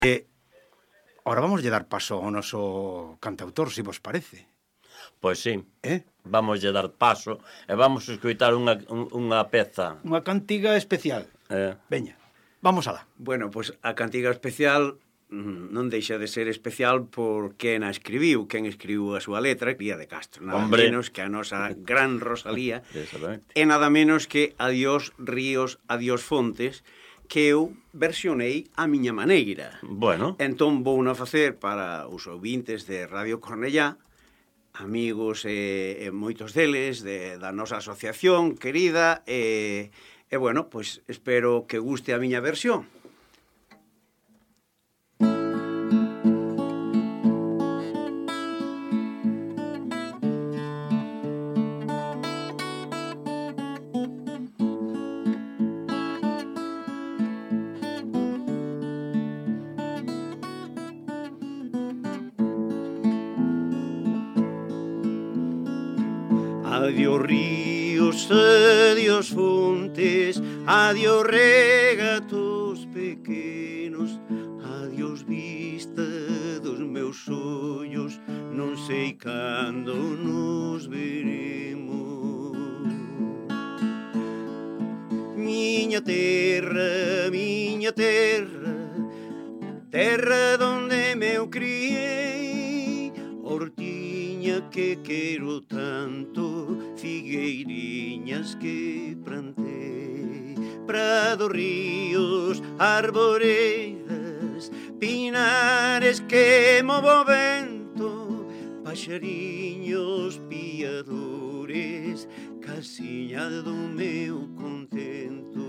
Ahora vamos a dar paso ao noso cantautor, se vos parece. Pois sí, vamos a dar paso e vamos a escoitar unha peza. Unha cantiga especial. Veña, vamos alá. Bueno, pois a cantiga especial non deixa de ser especial por quen a escribiu, quen escribiu a súa letra, Cría de Castro, nada menos que a nosa gran Rosalía, e nada menos que Adiós ríos, adiós fontes, que eu versionei a miña maneira. Bueno. Entón vou na facer para os ouvintes de Radio Cornellá, amigos e moitos deles da nosa asociación querida, e bueno, pois espero que guste a miña versión. Adiós ríos, adiós fontes, adiós regatos pequenos, adiós vista dos meus ollos, non sei cando nos veremos. Miña terra, terra donde me eu criei, hortiña que quero tanto, figueiriñas que plantei, prados, ríos, arboredas, pinares que movo vento, paxariños piadores, casiña do meu contento.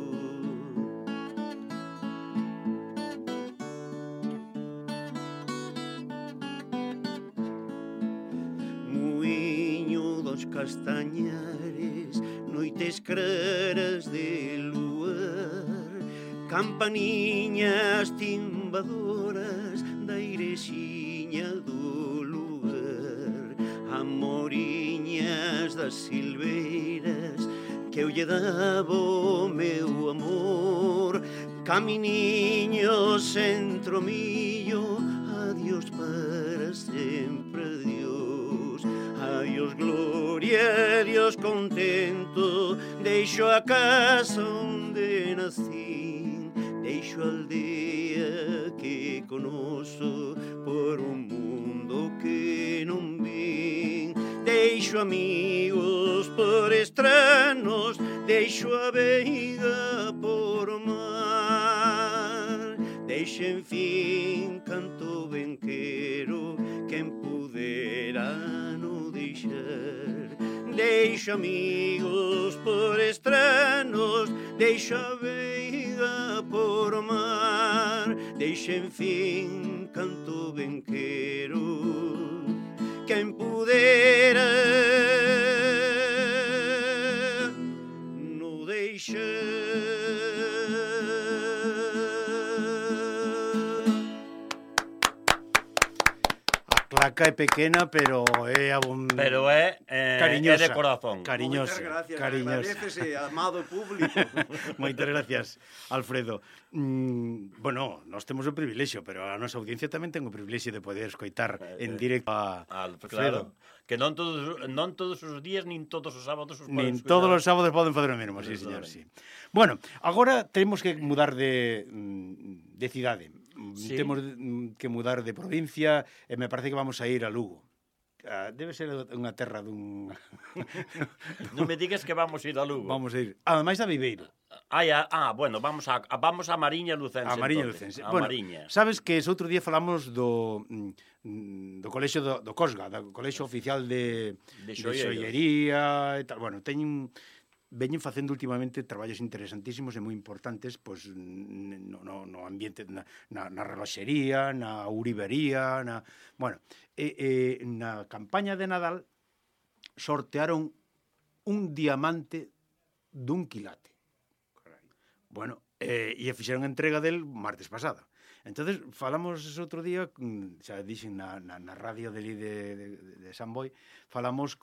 Castañares, noites claras de luar, campaniñas timbadoras da irexiña do lugar, amoriñas das silveiras que eu lle daba o meu amor, caminiños entre o millo, adiós para sempre, adiós. Adiós gloria, adiós contento, deixo a casa onde nací, deixo a aldea que conozo por un mundo que non vin, deixo amigos por estranos, deixo a veiga por mar, deixo en fin canto ben quero, quen pudera non deixar. Deixo amigos por estranos, deixo a veiga por mar, deixo en fin canto ben quero, quen pudera non deixar. Placa é pequena, pero é cariñosa, é de corazón. Cariñosa. Moitas gracias, agradecese, amado público. Moitas gracias, Alfredo. Bueno, nós temos o privilexio, pero a nosa audiencia tamén ten o privilexio de poder escoitar en directo a Claro, Alfredo. que non todos os días, nin todos os sábados os poden nin escoitar. todos os sábados poden fazer o mesmo, sí, señor, sí. Bueno, agora temos que mudar de cidade. Sí. Temos que mudar de provincia e me parece que vamos a ir a Lugo. Debe ser unha terra dun... Non me digas que vamos a ir a Lugo. Vamos a ir. Ademais da Viveiro. Bueno, vamos a Mariña Lucense. A Mariña Lucense. Bueno, Mariña. Sabes que ese outro día falamos do colexio do Cosga, do colexio oficial de xoiería e tal. Bueno, veñen facendo últimamente traballos interesantísimos e moi importantes pois no ambiente na reloxería, na ourivería, na campaña de Nadal sortearon un diamante dun quilate. Bueno, e fixeron entrega del martes pasada. Entonces falamos outro día, xa dixen na radio de San Boi, falamos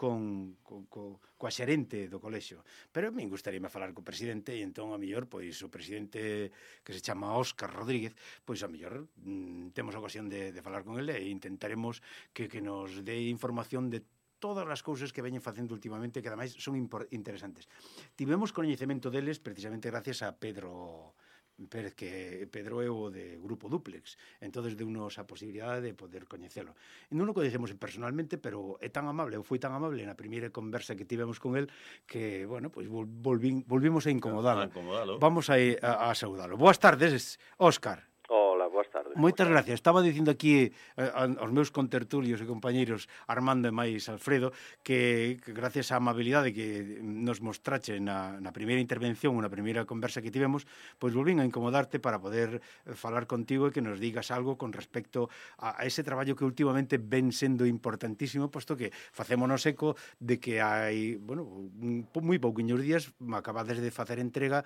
coa xerente do colexio, pero a min gustaríame falar co presidente, e entón a mellor, pois o presidente que se chama Óscar Rodríguez, pois a mellor temos ocasión de falar con ele e intentaremos que nos dé información de todas as cousas que veñen facendo últimamente, que ademais son interesantes. Tivemos coñecemento deles precisamente gracias a Pedro Pérez, que Pedro é o de Grupo Dúplex, entonces deu-nos a posibilidade de poder coñecelo. Non o coñecemos personalmente, pero é tan amable, ou foi tan amable na primeira conversa que tivemos con el, que, bueno, pois volvimos a incomodalo. Vamos a saudalo. Boas tardes, Óscar. Hola, boas tardes. Moitas gracias. Estaba dicindo aquí aos meus contertulios e compañeiros Armando e máis Alfredo que gracias á amabilidade que nos mostrache na primeira intervención, na primeira conversa que tivemos, pois volvín a incomodarte para poder falar contigo e que nos digas algo con respecto a ese traballo que últimamente ven sendo importantísimo, posto que facémonos eco de que hai, bueno, moi pouquiños días acabades de facer entrega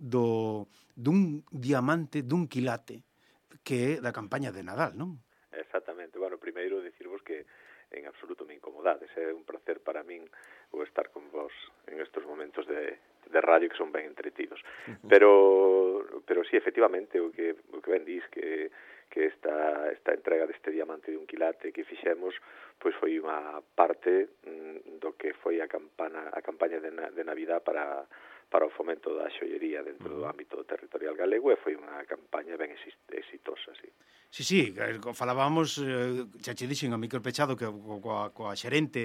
dun diamante, dun quilate, que é da campaña de Nadal, non? Exactamente. Bueno, primeiro dicirvos que en absoluto me incomodades. É un placer para min o estar con vos en estos momentos de radio que son ben entretidos. Pero sí, efectivamente, o que ben dis que esta entrega deste diamante de un quilate que fixemos, pois foi unha parte do que foi a campaña de Navidad para o fomento da xoiería dentro do ámbito territorial galego, e foi unha campaña ben exitosa, sí. Sí, falábamos, xa che dixen a micro pechado, que coa xerente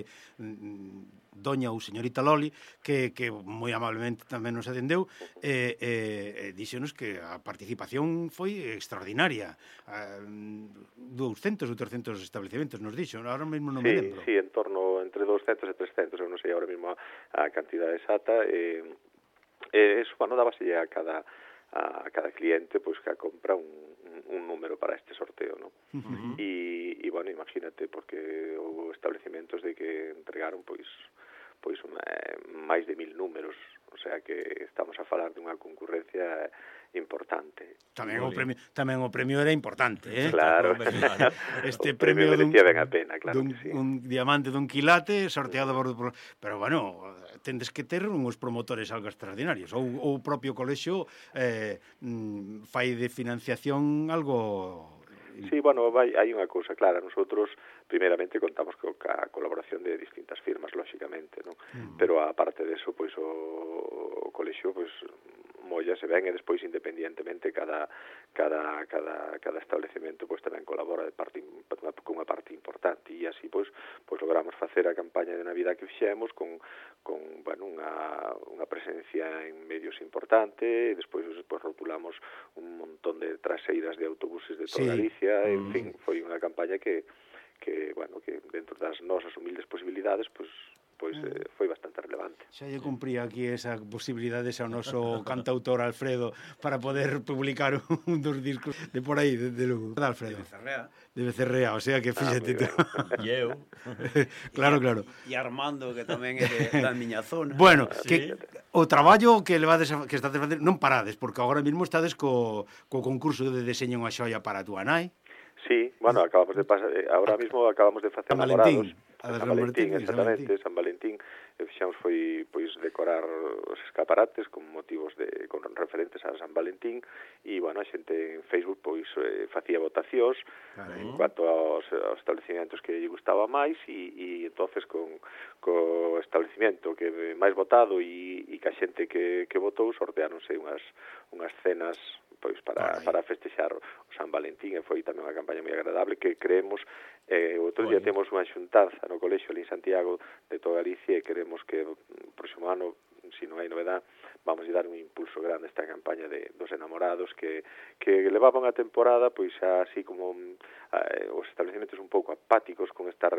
doña ou señorita Loli, que moi amablemente tamén nos atendeu, e díxenos que a participación foi extraordinaria. 200 ou 300 estabelecimentos, nos dixo, ahora mesmo non me lembro. Sí, en torno entre 200 e 300, eu non sei ahora mesmo a cantidade exacta, eso, bueno, dábase a cada cliente pois que compra un número para este sorteo, ¿no? E bueno, imagínate, porque houve establecimentos de que entregaron pois máis de 1000 números, o sea que estamos a falar dunha concurrencia importante. Tamén o premio era importante, Claro. Este premio merecía ben a pena, claro que sí. Un diamante dun quilate sorteado por... Pero, bueno, tendes que ter uns promotores algo extraordinarios. Ou o propio colexio fai de financiación algo... Sí, bueno, hai unha cousa clara. Nosotros, primeiramente, contamos ca colaboración de distintas firmas, lóxicamente, non? Pero, aparte deso, pois, o colexio, pois, mollase ben, e despois, independientemente, cada establecemento, pois, tamén colabora cunha parte importante, e así, pois, logramos facer a campaña de Navidad que fixemos con bueno, unha presencia en medios importante, e despois, rotulamos un montón de traseiras de autobuses de toda Galicia. En fin, foi unha campaña que bueno, que dentro das nosas humildes posibilidades, pois foi bastante relevante. Xa lle cumpría aquí esa posibilidade ao noso cantautor Alfredo para poder publicar un dos discos de por aí, de Lugo. De Alfredo. De Becerrea, o sea que fíxate tú. E eu. Claro. E Armando, que tamén é da miña zona. Bueno, que o traballo que levades que estades facendo non parades, porque agora mesmo estades co concurso de deseño unha xoia para a túa nai. Sí, bueno, acabamos de pasar, ahora mismo acabamos de facer namorados. San Valentín, exactamente, San Valentín. Fixamos foi pois decorar os escaparates con motivos con referentes a San Valentín, e bueno, a xente en Facebook pois facía votacións en cuanto aos establecimentos que lle gustaba máis, e entonces co establecimento que máis votado e ca xente que votou, sorteáronse unhas cenas pois para festexar o San Valentín, e foi tamén unha campaña moi agradable que creemos. Outro día temos unha xuntanza no colexio ali en Santiago de toda Galicia, e queremos que o próximo ano, se non hai novedad, vamos a dar un impulso grande a esta campaña dos enamorados que levaban a temporada pois así como os establecimentos un pouco apáticos con esta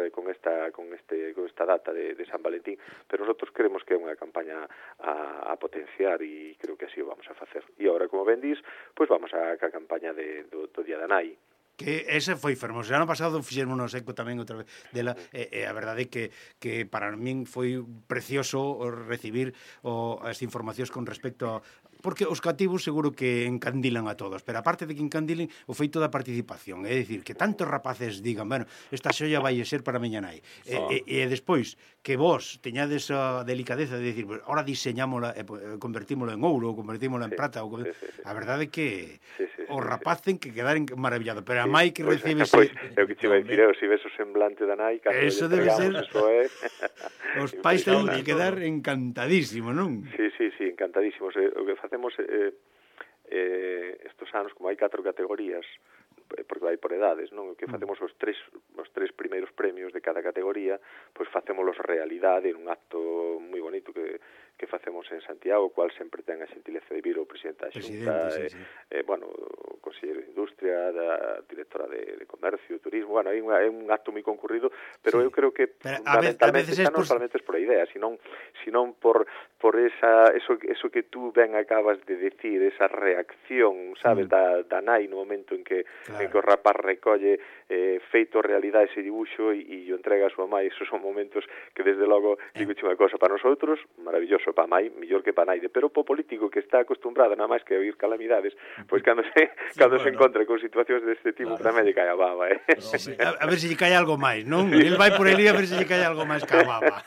data de San Valentín, pero nosotros creemos que é unha campaña a potenciar, e creo que así o vamos a facer. E agora, como ben dis, pois vamos a campaña do Día da Nai. Que ese foi fermoso. O ano pasado fixémonos eco tamén outra vez dela, e a verdade é que para min foi precioso recibir as informacións con respecto porque os cativos seguro que encandilan a todos, pero aparte de que encandilen, o feito da participación, é dicir, que tantos rapaces digan, bueno, esta xoia vai ser para miña nai, e despois que vos teñades a delicadeza de dicir, pues, ahora diseñámola e convertímola en ouro, ou convertímola en plata, ou a verdade é que os rapacen que quedaren maravillados, pero a mai que recibe Pois, é o que te iba a dicir, se ves o semblante da nai, cando eso debe ser, eso é... Os pais ten que quedar encantadísimos, non? Sí, encantadísimos. O que facemos estos anos, como hai 4 categorías, porque vai por edades, non? O que facemos os tres primeiros premios de cada categoría, pois facémolos realidade en un acto moi bonito que facemos en Santiago, cual sempre ten a xentileza de vir o presidente da Xunta, bueno, o conselleiro de Industria, da directora de Comercio, Turismo, bueno, é un acto moi concurrido, pero eu creo que fundamentalmente xa non solamente é por a idea, sino por eso que tú ben acabas de decir, esa reacción, sabes, da nai no momento en que o rapaz recolle feito realidade ese dibuixo e o entrega a súa mai. Esos son momentos que desde logo, digo unha cosa, para nosotros maravilloso, para a mai, mellor que para a naide, pero po político que está acostumbrado nada máis que a oír calamidades, pois cando se encontra con situacións deste tipo, tamén lle cae a baba, Sí. A ver se lle cae algo máis, non? El vai por ali a ver se lle cae algo máis que a baba.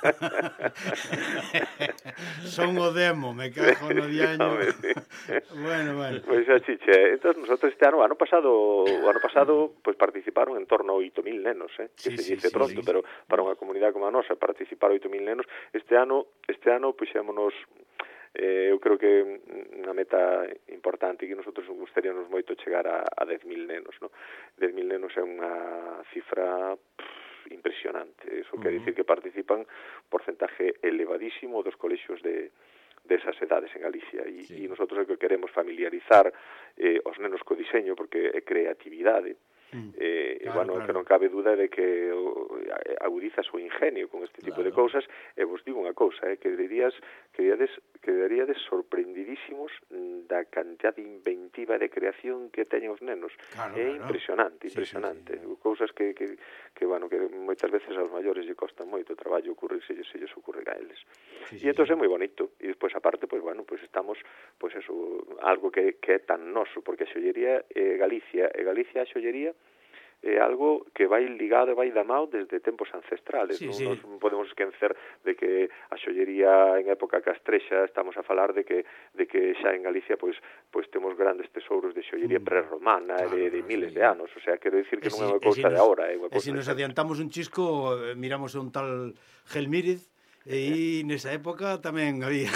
Son o demo, me cago no diaño. Bueno. Pois así, entón, nosotros este ano pasado, pois participaron en torno a 8.000 nenos, que se dice pronto, pero para unha comunidade como a nosa, participar 8.000 nenos, este ano puxémonos, eu creo que unha meta importante que nosotros gustaríamos moito chegar a 10.000 nenos, ¿no? 10.000 nenos é unha cifra impresionante, eso quer dicir que participan porcentaje elevadísimo dos colexios desas edades en Galicia e nosotros é que queremos familiarizar os nenos co diseño porque é creatividade. Bueno, que non cabe duda de que agudiza o seu ingenio con este tipo de cousas, e vos digo unha cousa, quedaríades sorprendidísimos da cantidad de inventiva de creación que teñen os nenos. É impresionante. Cousas que moitas veces aos maiores lle costan moito traballo ocurrirse, se lles ocurre a eles. E entón é moi bonito, e despois aparte, estamos, algo que é tan noso, porque a xollería Galicia a xollería é algo que vai ligado e vai da mão desde tempos ancestrales. Non podemos esquecer de que a xollería en época castrexa, estamos a falar de que xa en Galicia pois temos grandes tesouros de xollería prerromana de miles de anos, o sea, quero dicir que non é unha cousa de agora, é unha cousa. E se nos adiantamos un chisco, miramos a un tal Gelmírez, e nesa época tamén había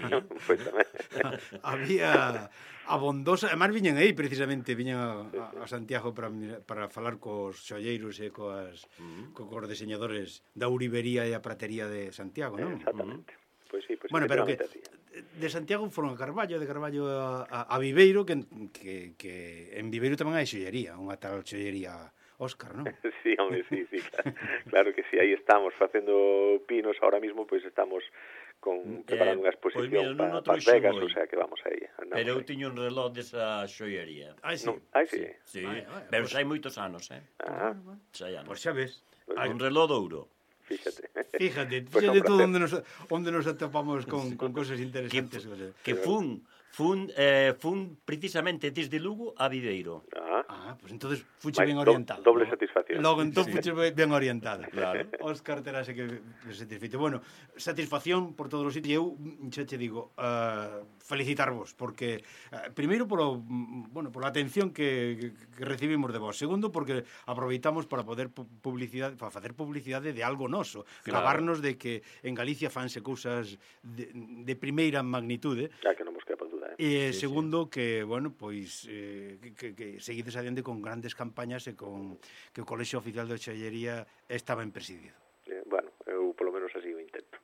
había abondosa, además viñan aí precisamente, viñan a Santiago para falar cos xolleiros e cos diseñadores da Uribería e a Pratería de Santiago, non? Exactamente. Bueno, pero que de Santiago foron a Carballo, de Carballo a Viveiro, que en Viveiro tamén hai xollería, unha tal xollería Óscar, non? Sí, hombre, sí, claro que sí, aí estamos facendo pinos, ahora mismo pois estamos preparando unha exposición para Las Vegas, o sea que vamos aí. Pero eu tiño un reloj desa xollería. Sí. Sí, pero xa hai moitos anos, Pois xa ves. Un reloj de ouro. Fíjate todo onde nos atopamos con cosas interesantes. Que fun precisamente desde Lugo a Viveiro. Pues entonces fuche ben orientado. Doble satisfacción. Logo entón fuche ben orientado. Claro. Óscar terase que satisfeito. Bueno, satisfacción por todos os sitios. Eu xa te digo, felicitarvos porque primeiro pola atención que recibimos de vos. Segundo porque aproveitamos para poder facer publicidade de algo noso. Gabarnos de que en Galicia fanse cousas de primeira magnitude. Que non vos quepa duda. E segundo que, que seguides adiante con grandes campañas e con que o Colexio Oficial de Xollería estaba ben presidido. Eu polo menos así o intento.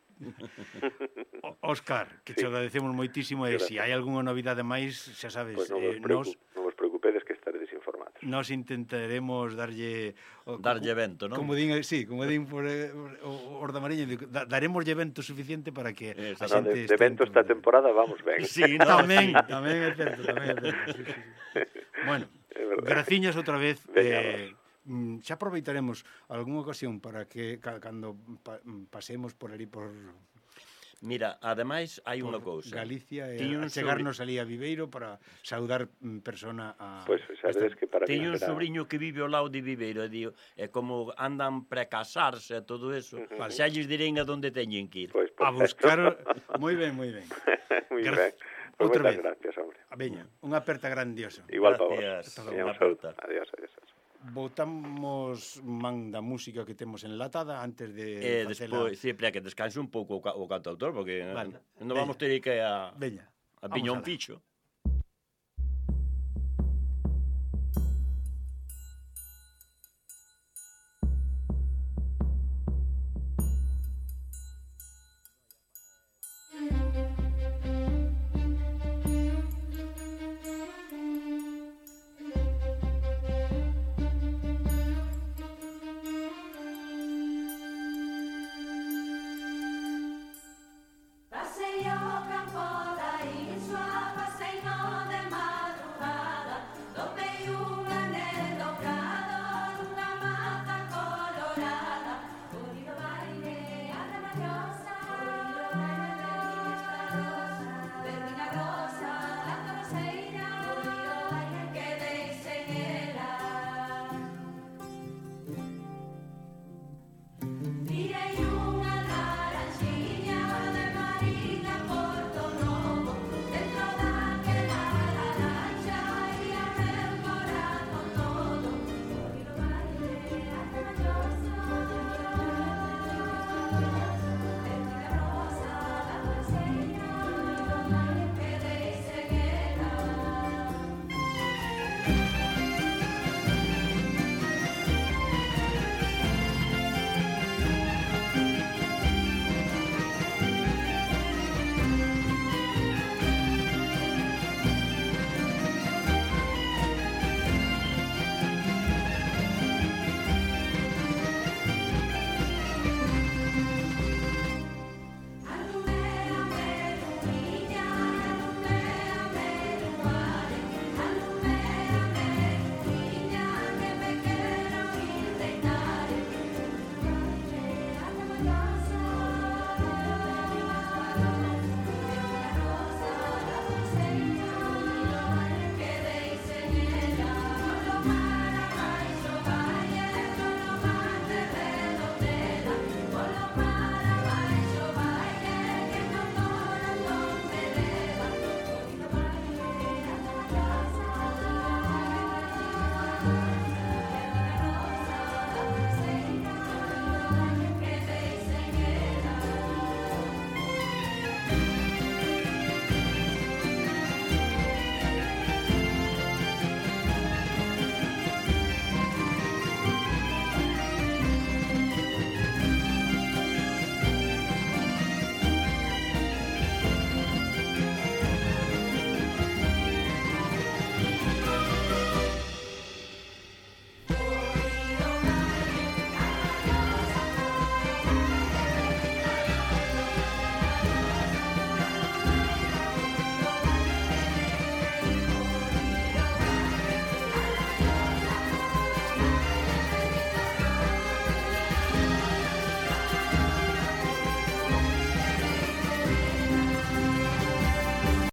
Óscar, que te agradecemos moitísimo e se hai algunha novidade máis, xa sabes, non vos preocupedes que estaredes informados. Nos intentaremos darlle evento, non? Como din por os da Mariña, daremoslle evento suficiente para que a xente de evento esta temporada vamos ben. Sí, tamén é certo, Bueno, graciñas outra vez. Xa aproveitaremos algunha ocasión para que cando pasemos por ali por Mira, ademais hai unha cousa. Galicia e chegarnos ali a Viveiro para saudar persona a... Pois, sabedes que para mí teño un sobrinho que vive ao lado de Viveiro, e digo, e como andan para casarse e todo eso, xa lles direi a donde teñen que ir. Pois, a buscar... Moi ben, moi ben. Moi ben. Outra vez. Gracias, hombre. Veña, unha aperta grandiosa. Igual para vos. Unha aperta. Adiós. Botamos man da música que temos enlatada antes de facela... Despois, para que descanse un pouco o cantautor, porque non vamos ter que a... Veña. A piñón picho.